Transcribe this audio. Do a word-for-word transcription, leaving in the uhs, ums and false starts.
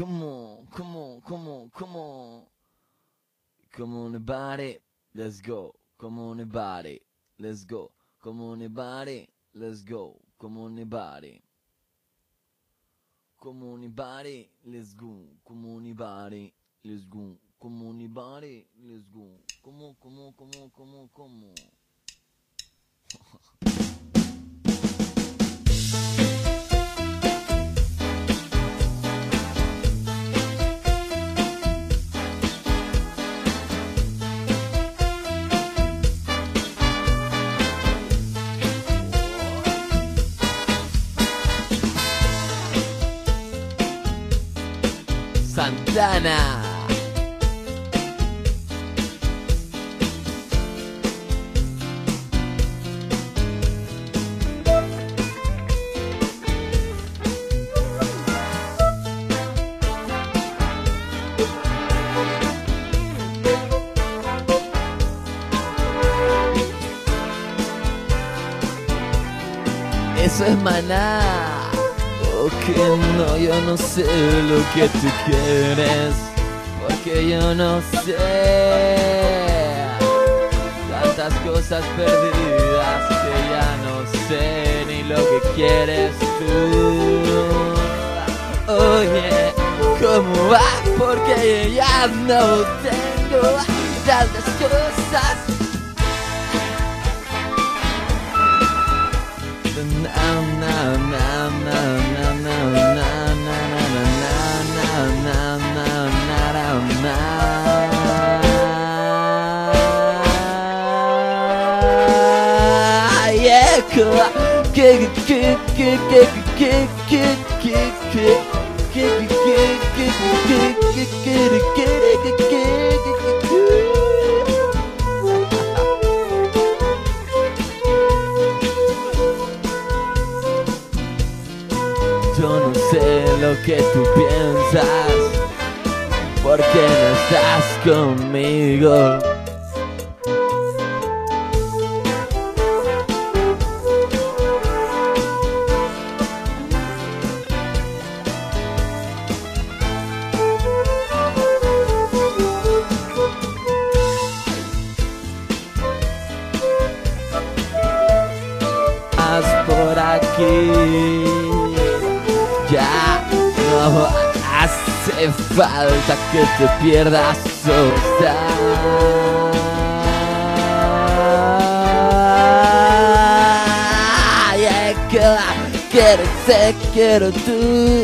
Come on, come on, come on, come on. Come on, everybody, let's go. Come on, everybody, let's go. Come on, everybody, let's go. Come on, everybody. Come on, everybody, let's go. Come on, everybody, let's go. Come on, everybody, let's go. Come on, come on, come on, come on, come on. Santana. Eso es Maná. Oh, que no, yo no sé lo que tú quieres, porque yo no sé. Tantas cosas perdidas que ya no sé ni lo que quieres tú. Oye, ¿cómo va? Porque ya no tengo tantas cosas. Yo no sé lo que tú piensas, porque no estás conmigo. Haz por aquí. Ya no hace falta que te pierdas sola. Yeah, quiero, te quiero tú.